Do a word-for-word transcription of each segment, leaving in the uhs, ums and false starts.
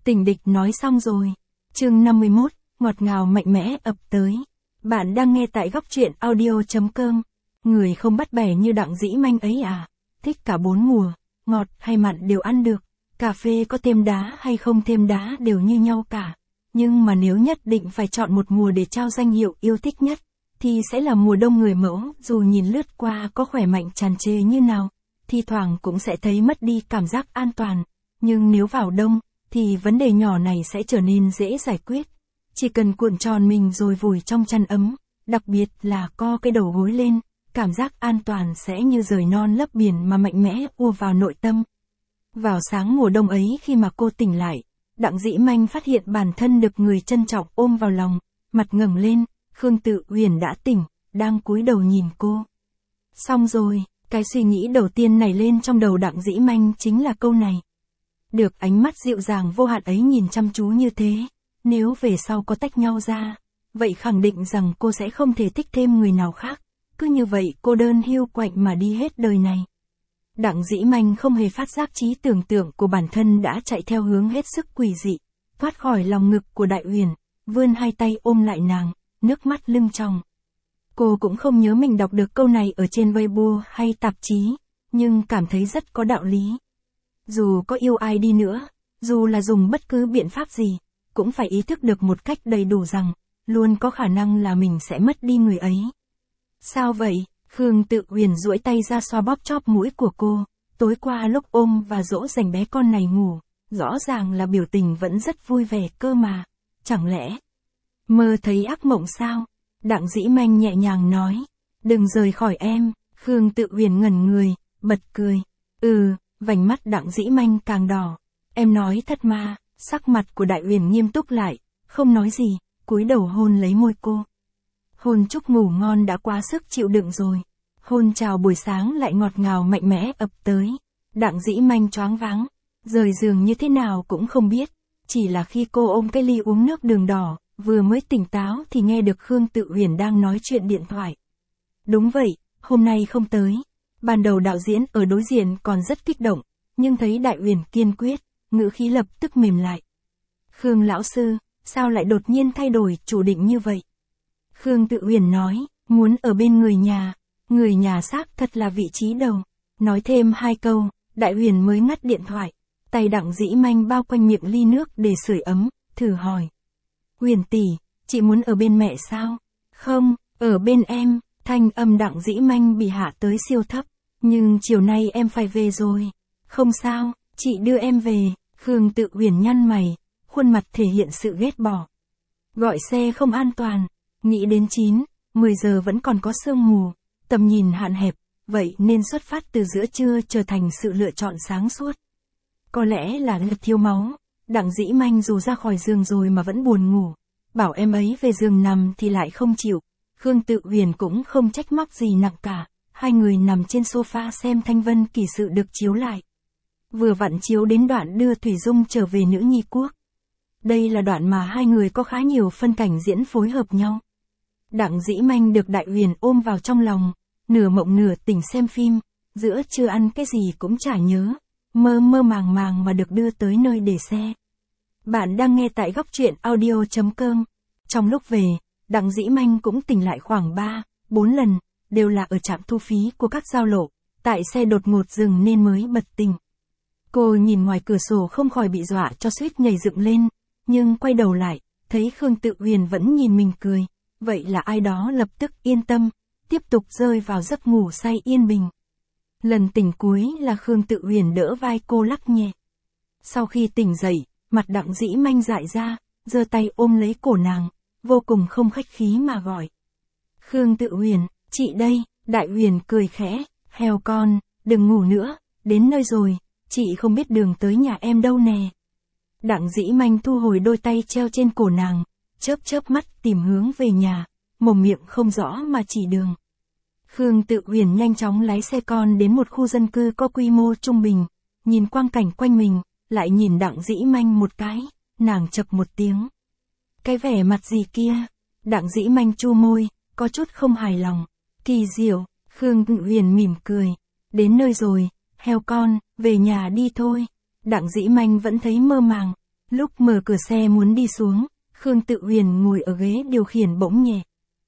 Tình địch nói xong rồi. Chương năm mươi mốt, ngọt ngào mạnh mẽ ập tới. Bạn đang nghe tại góc truyện audio chấm com. Người không bắt bẻ như Đặng Dĩ Manh ấy à? Thích cả bốn mùa, ngọt hay mặn đều ăn được. Cà phê có thêm đá hay không thêm đá đều như nhau cả. Nhưng mà nếu nhất định phải chọn một mùa để trao danh hiệu yêu thích nhất, thì sẽ là mùa đông người mẫu. Dù nhìn lướt qua có khỏe mạnh tràn trề như nào, thi thoảng cũng sẽ thấy mất đi cảm giác an toàn. Nhưng nếu vào đông, thì vấn đề nhỏ này sẽ trở nên dễ giải quyết. Chỉ cần cuộn tròn mình rồi vùi trong chăn ấm, đặc biệt là co cái đầu gối lên, cảm giác an toàn sẽ như rời non lấp biển mà mạnh mẽ ùa vào nội tâm. Vào sáng mùa đông ấy khi mà cô tỉnh lại, Đặng Dĩ Manh phát hiện bản thân được người trân trọng ôm vào lòng, mặt ngẩng lên, Khương Tự Uyển đã tỉnh, đang cúi đầu nhìn cô. Xong rồi, cái suy nghĩ đầu tiên nảy lên trong đầu Đặng Dĩ Manh chính là câu này. Được ánh mắt dịu dàng vô hạn ấy nhìn chăm chú như thế, nếu về sau có tách nhau ra, vậy khẳng định rằng cô sẽ không thể thích thêm người nào khác, cứ như vậy cô đơn hiu quạnh mà đi hết đời này. Đặng Dĩ Manh không hề phát giác trí tưởng tượng của bản thân đã chạy theo hướng hết sức quỷ dị, thoát khỏi lòng ngực của Đại Uyển, vươn hai tay ôm lại nàng, nước mắt lưng tròng. Cô cũng không nhớ mình đọc được câu này ở trên Weibo hay tạp chí, nhưng cảm thấy rất có đạo lý. Dù có yêu ai đi nữa, dù là dùng bất cứ biện pháp gì, cũng phải ý thức được một cách đầy đủ rằng, luôn có khả năng là mình sẽ mất đi người ấy. Sao vậy? Khương Tự Uyển duỗi tay ra xoa bóp chóp mũi của cô, tối qua lúc ôm và dỗ dành bé con này ngủ, rõ ràng là biểu tình vẫn rất vui vẻ cơ mà, chẳng lẽ mơ thấy ác mộng sao? Đặng Dĩ Manh nhẹ nhàng nói, đừng rời khỏi em. Khương Tự Uyển ngẩn người, bật cười, ừ, vành mắt Đặng Dĩ Manh càng đỏ, em nói thật mà. Sắc mặt của Đại Uyển nghiêm túc lại, không nói gì, cúi đầu hôn lấy môi cô. Hôn chúc ngủ ngon đã quá sức chịu đựng rồi. Hôn chào buổi sáng lại ngọt ngào mạnh mẽ ập tới. Đặng Dĩ Manh choáng váng, rời giường như thế nào cũng không biết. Chỉ là khi cô ôm cái ly uống nước đường đỏ, vừa mới tỉnh táo thì nghe được Khương Tự Uyển đang nói chuyện điện thoại. Đúng vậy, hôm nay không tới. Ban đầu đạo diễn ở đối diện còn rất kích động, nhưng thấy Đại Uyển kiên quyết, ngữ khí lập tức mềm lại. Khương lão sư, sao lại đột nhiên thay đổi chủ định như vậy? Khương Tự Uyển nói, muốn ở bên người nhà, người nhà xác thật là vị trí đầu. Nói thêm hai câu, Đại Uyển mới ngắt điện thoại, tay Đặng Dĩ Manh bao quanh miệng ly nước để sưởi ấm, thử hỏi. Uyển tỷ, chị muốn ở bên mẹ sao? Không, ở bên em. Thanh âm Đặng Dĩ Manh bị hạ tới siêu thấp, nhưng chiều nay em phải về rồi. Không sao, chị đưa em về. Khương Tự Uyển nhăn mày, khuôn mặt thể hiện sự ghét bỏ. Gọi xe không an toàn, nghĩ đến chín, mười giờ vẫn còn có sương mù, tầm nhìn hạn hẹp, vậy nên xuất phát từ giữa trưa trở thành sự lựa chọn sáng suốt. Có lẽ là ngực thiếu máu, Đặng Dĩ Manh dù ra khỏi giường rồi mà vẫn buồn ngủ, bảo em ấy về giường nằm thì lại không chịu. Khương Tự Uyển cũng không trách móc gì nặng cả, hai người nằm trên sofa xem Thanh Vân Kỳ Sự được chiếu lại. Vừa vặn chiếu đến đoạn đưa Thủy Dung trở về nữ nhi quốc. Đây là đoạn mà hai người có khá nhiều phân cảnh diễn phối hợp nhau. Đặng Dĩ Manh được Đại Uyển ôm vào trong lòng, nửa mộng nửa tỉnh xem phim, giữa trưa ăn cái gì cũng chả nhớ, mơ mơ màng màng mà được đưa tới nơi để xe. Bạn đang nghe tại góc truyện audio chấm com. Trong lúc về, Đặng Dĩ Manh cũng tỉnh lại khoảng ba, bốn lần, đều là ở trạm thu phí của các giao lộ, tại xe đột ngột dừng nên mới bật tỉnh. Cô nhìn ngoài cửa sổ không khỏi bị dọa cho suýt nhảy dựng lên, nhưng quay đầu lại, thấy Khương Tự Uyển vẫn nhìn mình cười, vậy là ai đó lập tức yên tâm, tiếp tục rơi vào giấc ngủ say yên bình. Lần tỉnh cuối là Khương Tự Uyển đỡ vai cô lắc nhẹ. Sau khi tỉnh dậy, mặt Đặng Dĩ Manh dại ra, giơ tay ôm lấy cổ nàng, vô cùng không khách khí mà gọi. Khương Tự Uyển, chị đây. Đại Uyển cười khẽ, heo con, đừng ngủ nữa, đến nơi rồi, chị không biết đường tới nhà em đâu nè. Đặng Dĩ Manh thu hồi đôi tay treo trên cổ nàng, chớp chớp mắt tìm hướng về nhà, mồm miệng không rõ mà chỉ đường. Khương Tự Uyển nhanh chóng lái xe con đến một khu dân cư có quy mô trung bình, nhìn quang cảnh quanh mình, lại nhìn Đặng Dĩ Manh một cái, nàng chậc một tiếng. Cái vẻ mặt gì kia? Đặng Dĩ Manh chu môi, có chút không hài lòng. Kỳ diệu. Khương Tự Uyển mỉm cười. Đến nơi rồi, heo con, về nhà đi thôi. Đặng Dĩ Manh vẫn thấy mơ màng, Lúc mở cửa xe muốn đi xuống, Khương Tự Huyền ngồi ở ghế điều khiển bỗng nhẹ.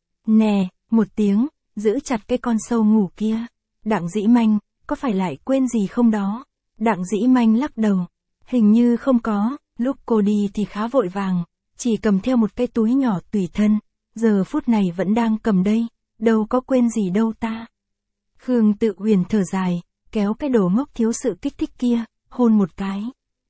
Nè, một tiếng, giữ chặt cái con sâu ngủ kia. Đặng Dĩ Manh, có phải lại quên gì không đó? Đặng Dĩ Manh lắc đầu. Hình như không có, lúc cô đi thì khá vội vàng, chỉ cầm theo một cái túi nhỏ tùy thân, giờ phút này vẫn đang cầm đây, đâu có quên gì đâu ta. Khương Tự Huyền thở dài, kéo cái đồ ngốc thiếu sự kích thích kia, hôn một cái.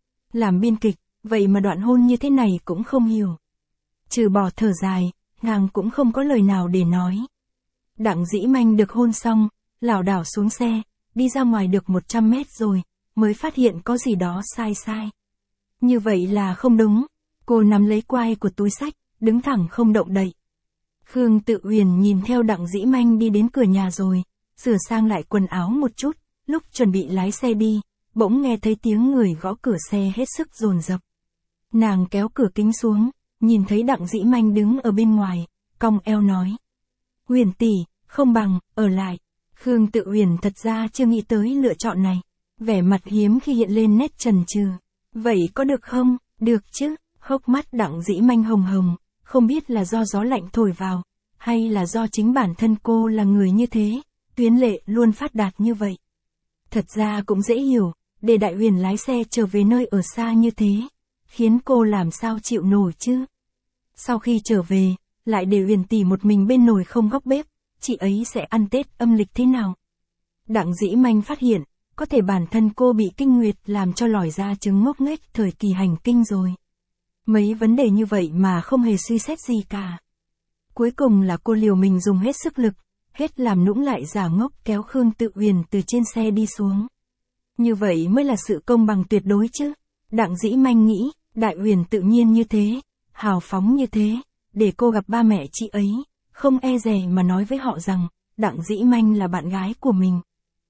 Làm biên kịch, vậy mà đoạn hôn như thế này cũng không hiểu. Trừ bỏ thở dài, nàng cũng không có lời nào để nói. Đặng Dĩ Manh được hôn xong, lảo đảo xuống xe, đi ra ngoài được một trăm mét rồi, mới phát hiện có gì đó sai sai. Như vậy là không đúng, cô nắm lấy quai của túi xách, đứng thẳng không động đậy. Khương Tự Huyền nhìn theo Đặng Dĩ Manh đi đến cửa nhà rồi, sửa sang lại quần áo một chút, lúc chuẩn bị lái xe đi, bỗng nghe thấy tiếng người gõ cửa xe hết sức dồn dập. Nàng kéo cửa kính xuống, nhìn thấy Đặng Dĩ Manh đứng ở bên ngoài, cong eo nói. Huyền tỷ, không bằng, ở lại. Khương Tự Huyền thật ra chưa nghĩ tới lựa chọn này. Vẻ mặt hiếm khi hiện lên nét chần chừ. Vậy có được không? Được chứ. Hốc mắt Đặng Dĩ Manh hồng hồng, không biết là do gió lạnh thổi vào, hay là do chính bản thân cô là người như thế, tuyến lệ luôn phát đạt như vậy. Thật ra cũng dễ hiểu, để Đại Huyền lái xe trở về nơi ở xa như thế, khiến cô làm sao chịu nổi chứ. Sau khi trở về, lại để Huyền tỷ một mình bên nồi không góc bếp, chị ấy sẽ ăn Tết âm lịch thế nào? Đặng Dĩ Manh phát hiện, có thể bản thân cô bị kinh nguyệt làm cho lòi ra chứng ngốc nghếch thời kỳ hành kinh rồi. Mấy vấn đề như vậy mà không hề suy xét gì cả. Cuối cùng là cô liều mình dùng hết sức lực, hết làm nũng lại giả ngốc kéo Khương Tự Huyền từ trên xe đi xuống. Như vậy mới là sự công bằng tuyệt đối chứ. Đặng Dĩ Manh nghĩ, Đại Huyền tự nhiên như thế, hào phóng như thế, để cô gặp ba mẹ chị ấy, không e dè mà nói với họ rằng, Đặng Dĩ Manh là bạn gái của mình.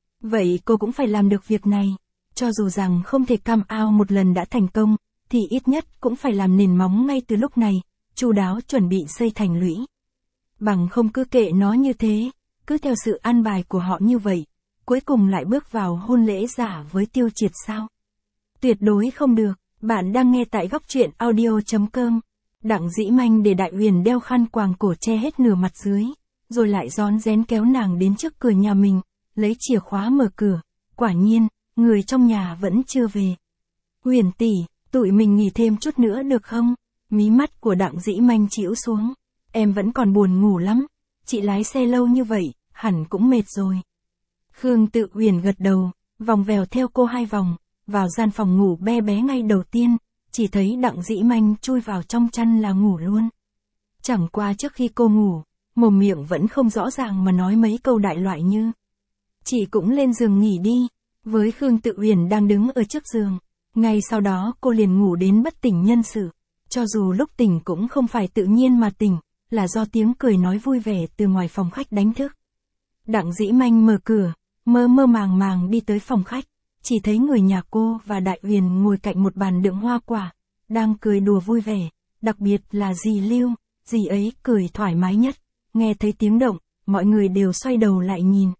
Vậy cô cũng phải làm được việc này, cho dù rằng không thể cam ao một lần đã thành công, thì ít nhất cũng phải làm nền móng ngay từ lúc này, chu đáo chuẩn bị xây thành lũy. Bằng không cứ kệ nó như thế, cứ theo sự an bài của họ như vậy, cuối cùng lại bước vào hôn lễ giả với Tiêu Triệt sao? Tuyệt đối không được. Bạn đang nghe tại góc truyện audio chấm com. Đặng Dĩ Manh để Đại Huyền đeo khăn quàng cổ che hết nửa mặt dưới, rồi lại rón rén kéo nàng đến trước cửa nhà mình, lấy chìa khóa mở cửa. Quả nhiên, người trong nhà vẫn chưa về. Huyền tỷ, tụi mình nghỉ thêm chút nữa được không? Mí mắt của Đặng Dĩ Manh chĩu xuống. Em vẫn còn buồn ngủ lắm, chị lái xe lâu như vậy, hẳn cũng mệt rồi. Khương Tự Huyền gật đầu, vòng vèo theo cô hai vòng, vào gian phòng ngủ be bé ngay đầu tiên, chỉ thấy Đặng Dĩ Manh chui vào trong chăn là ngủ luôn. Chẳng qua trước khi cô ngủ, mồm miệng vẫn không rõ ràng mà nói mấy câu đại loại như: chị cũng lên giường nghỉ đi, với Khương Tự Huyền đang đứng ở trước giường. Ngay sau đó cô liền ngủ đến bất tỉnh nhân sự, cho dù lúc tỉnh cũng không phải tự nhiên mà tỉnh, là do tiếng cười nói vui vẻ từ ngoài phòng khách đánh thức. Đặng Dĩ Manh mở cửa, mơ mơ màng màng đi tới phòng khách, chỉ thấy người nhà cô và Đại Huyền ngồi cạnh một bàn đựng hoa quả, đang cười đùa vui vẻ, đặc biệt là dì Lưu, dì ấy cười thoải mái nhất. Nghe thấy tiếng động, mọi người đều xoay đầu lại nhìn.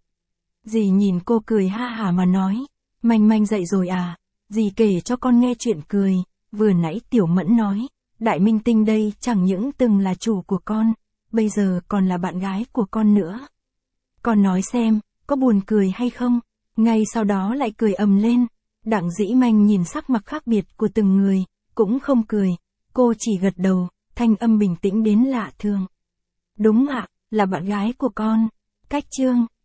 Dì nhìn cô cười ha hả mà nói: Manh Manh dậy rồi à? Dì kể cho con nghe chuyện cười. Vừa nãy Tiểu Mẫn nói, Đại Minh Tinh đây chẳng những từng là chủ của con, bây giờ còn là bạn gái của con nữa. Con nói xem, có buồn cười hay không? Ngay sau đó lại cười ầm lên. Đặng Dĩ Manh nhìn sắc mặt khác biệt của từng người, cũng không cười, cô chỉ gật đầu, thanh âm bình tĩnh đến lạ thường. Đúng ạ, là bạn gái của con. Cách chương